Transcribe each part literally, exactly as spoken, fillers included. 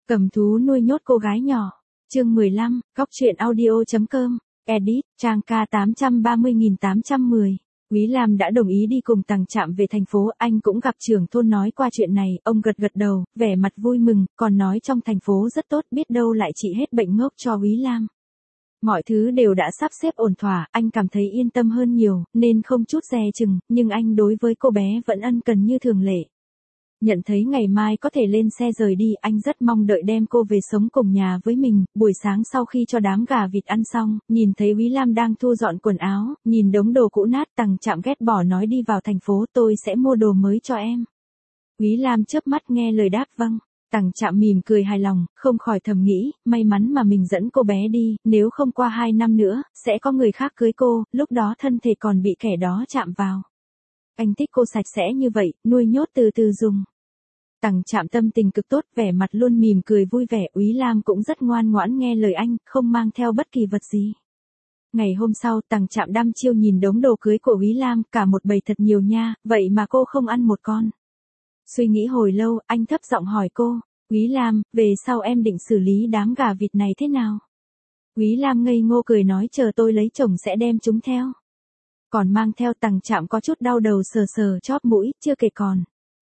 Cầm thú nuôi nhốt cô gái nhỏ. Chương mười lăm, Cóc truyện audio.com, edit, trang ca tám trăm ba mươi nghìn tám trăm mười. Quý Lam đã đồng ý đi cùng Tằng Trạm về thành phố, anh cũng gặp trưởng thôn nói qua chuyện này, ông gật gật đầu, vẻ mặt vui mừng, còn nói trong thành phố rất tốt, biết đâu lại trị hết bệnh ngốc cho Quý Lam. Mọi thứ đều đã sắp xếp ổn thỏa, anh cảm thấy yên tâm hơn nhiều, nên không chút dè chừng, nhưng anh đối với cô bé vẫn ân cần như thường lệ. Nhận thấy ngày mai có thể lên xe rời đi, anh rất mong đợi đem cô về sống cùng nhà với mình. Buổi sáng sau khi cho đám gà vịt ăn xong, nhìn thấy Quý Lam đang thu dọn quần áo, nhìn đống đồ cũ nát, Tằng Trạm ghét bỏ nói đi vào thành phố tôi sẽ mua đồ mới cho em. Quý Lam chớp mắt nghe lời đáp vâng. Tằng Trạm mỉm cười hài lòng, không khỏi thầm nghĩ, may mắn mà mình dẫn cô bé đi, nếu không qua hai năm nữa, sẽ có người khác cưới cô, lúc đó thân thể còn bị kẻ đó chạm vào. Anh thích cô sạch sẽ như vậy, nuôi nhốt từ từ dùng. Tằng Trạm tâm tình cực tốt, vẻ mặt luôn mỉm cười vui vẻ. Quý Lam cũng rất ngoan ngoãn nghe lời anh, không mang theo bất kỳ vật gì. Ngày hôm sau, Tằng Trạm đăm chiêu nhìn đống đồ cưới của Quý Lam, cả một bầy thật nhiều nha, vậy mà cô không ăn một con. Suy nghĩ hồi lâu, anh thấp giọng hỏi cô, Quý Lam, về sau em định xử lý đám gà vịt này thế nào? Quý Lam ngây ngô cười nói chờ tôi lấy chồng sẽ đem chúng theo. Còn mang theo. Tằng Trạm có chút đau đầu sờ sờ chóp mũi, chưa kể còn.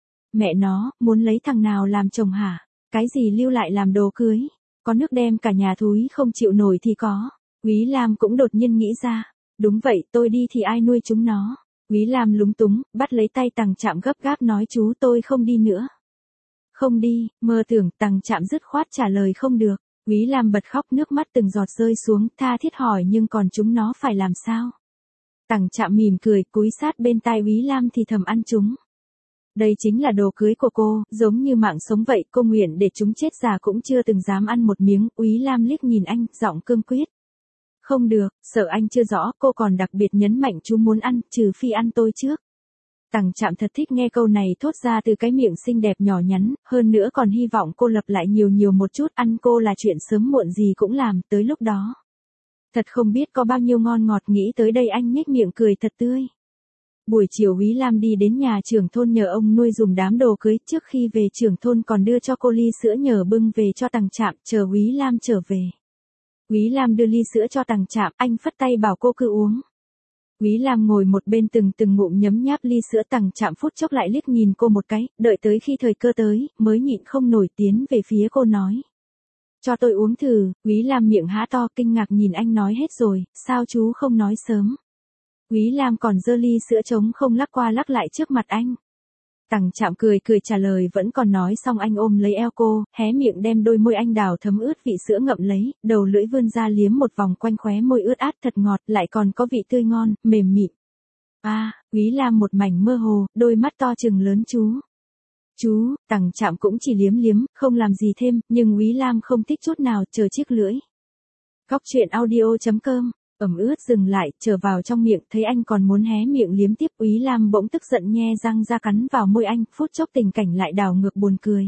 Mẹ nó, muốn lấy thằng nào làm chồng hả? Cái gì lưu lại làm đồ cưới? Có nước đem cả nhà thúi không chịu nổi thì có. Quý Lam cũng đột nhiên nghĩ ra. Đúng vậy, tôi đi thì ai nuôi chúng nó? Quý Lam lúng túng, bắt lấy tay Tằng Trạm gấp gáp nói chú tôi không đi nữa. Không đi, mơ tưởng. Tằng Trạm dứt khoát trả lời không được. Quý Lam bật khóc, nước mắt từng giọt rơi xuống, tha thiết hỏi nhưng còn chúng nó phải làm sao? Tằng Trạm mỉm cười, cúi sát bên tai Quý Lam thì thầm ăn chúng. Đây chính là đồ cưới của cô, giống như mạng sống vậy, cô nguyện để chúng chết già cũng chưa từng dám ăn một miếng. Quý Lam liếc nhìn anh, giọng cương quyết. Không được, sợ anh chưa rõ, cô còn đặc biệt nhấn mạnh chú muốn ăn, trừ phi ăn tôi trước. Tằng Trạm thật thích nghe câu này thốt ra từ cái miệng xinh đẹp nhỏ nhắn, hơn nữa còn hy vọng cô lặp lại nhiều nhiều một chút, ăn cô là chuyện sớm muộn gì cũng làm, tới lúc đó. Thật không biết có bao nhiêu ngon ngọt, nghĩ tới đây anh nhếch miệng cười thật tươi. Buổi chiều Quý Lam đi đến nhà trưởng thôn nhờ ông nuôi dùng đám đồ cưới, trước khi về trưởng thôn còn đưa cho cô ly sữa nhờ bưng về cho Tằng Trạm, chờ Quý Lam trở về. Quý Lam đưa ly sữa cho Tằng Trạm, anh phất tay bảo cô cứ uống. Quý Lam ngồi một bên từng từng ngụm nhấm nháp ly sữa. Tằng Trạm phút chốc lại liếc nhìn cô một cái, đợi tới khi thời cơ tới, mới nhịn không nổi tiến về phía cô nói. Cho tôi uống thử. Quý Lam miệng há to kinh ngạc nhìn anh nói hết rồi, sao chú không nói sớm? Quý Lam còn giơ ly sữa trống không lắc qua lắc lại trước mặt anh. Tằng Trạm cười cười trả lời vẫn còn nói xong anh ôm lấy eo cô, hé miệng đem đôi môi anh đào thấm ướt vị sữa ngậm lấy, đầu lưỡi vươn ra liếm một vòng quanh khóe môi ướt át thật ngọt, lại còn có vị tươi ngon, mềm mịn. A, à, Quý Lam một mảnh mơ hồ, đôi mắt to trừng lớn chú. Chú. Tằng Trạm cũng chỉ liếm liếm, không làm gì thêm, nhưng Quý Lam không thích chút nào, chờ chiếc lưỡi. Cóc truyện audio.com. Ẩm ướt dừng lại, trở vào trong miệng, thấy anh còn muốn hé miệng liếm tiếp, Quý Lam bỗng tức giận nhe răng ra cắn vào môi anh, phút chốc tình cảnh lại đảo ngược buồn cười.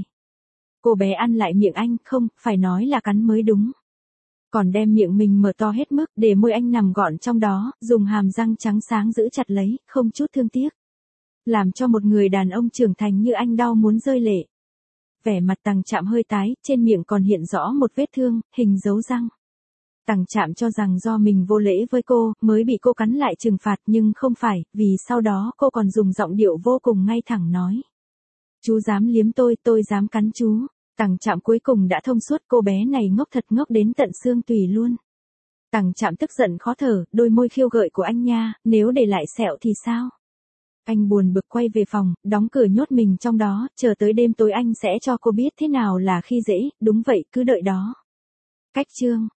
Cô bé ăn lại miệng anh, không, phải nói là cắn mới đúng. Còn đem miệng mình mở to hết mức, để môi anh nằm gọn trong đó, dùng hàm răng trắng sáng giữ chặt lấy, không chút thương tiếc. Làm cho một người đàn ông trưởng thành như anh đau muốn rơi lệ. Vẻ mặt Tằng Trạm hơi tái, trên miệng còn hiện rõ một vết thương, hình dấu răng. Tằng Trạm cho rằng do mình vô lễ với cô, mới bị cô cắn lại trừng phạt, nhưng không phải, vì sau đó cô còn dùng giọng điệu vô cùng ngay thẳng nói. Chú dám liếm tôi, tôi dám cắn chú. Tằng Trạm cuối cùng đã thông suốt, cô bé này ngốc thật ngốc đến tận xương tủy luôn. Tằng Trạm tức giận khó thở, đôi môi khiêu gợi của anh nha, nếu để lại sẹo thì sao? Anh buồn bực quay về phòng, đóng cửa nhốt mình trong đó, chờ tới đêm tối anh sẽ cho cô biết thế nào là khi dễ, đúng vậy, cứ đợi đó. Cách chương.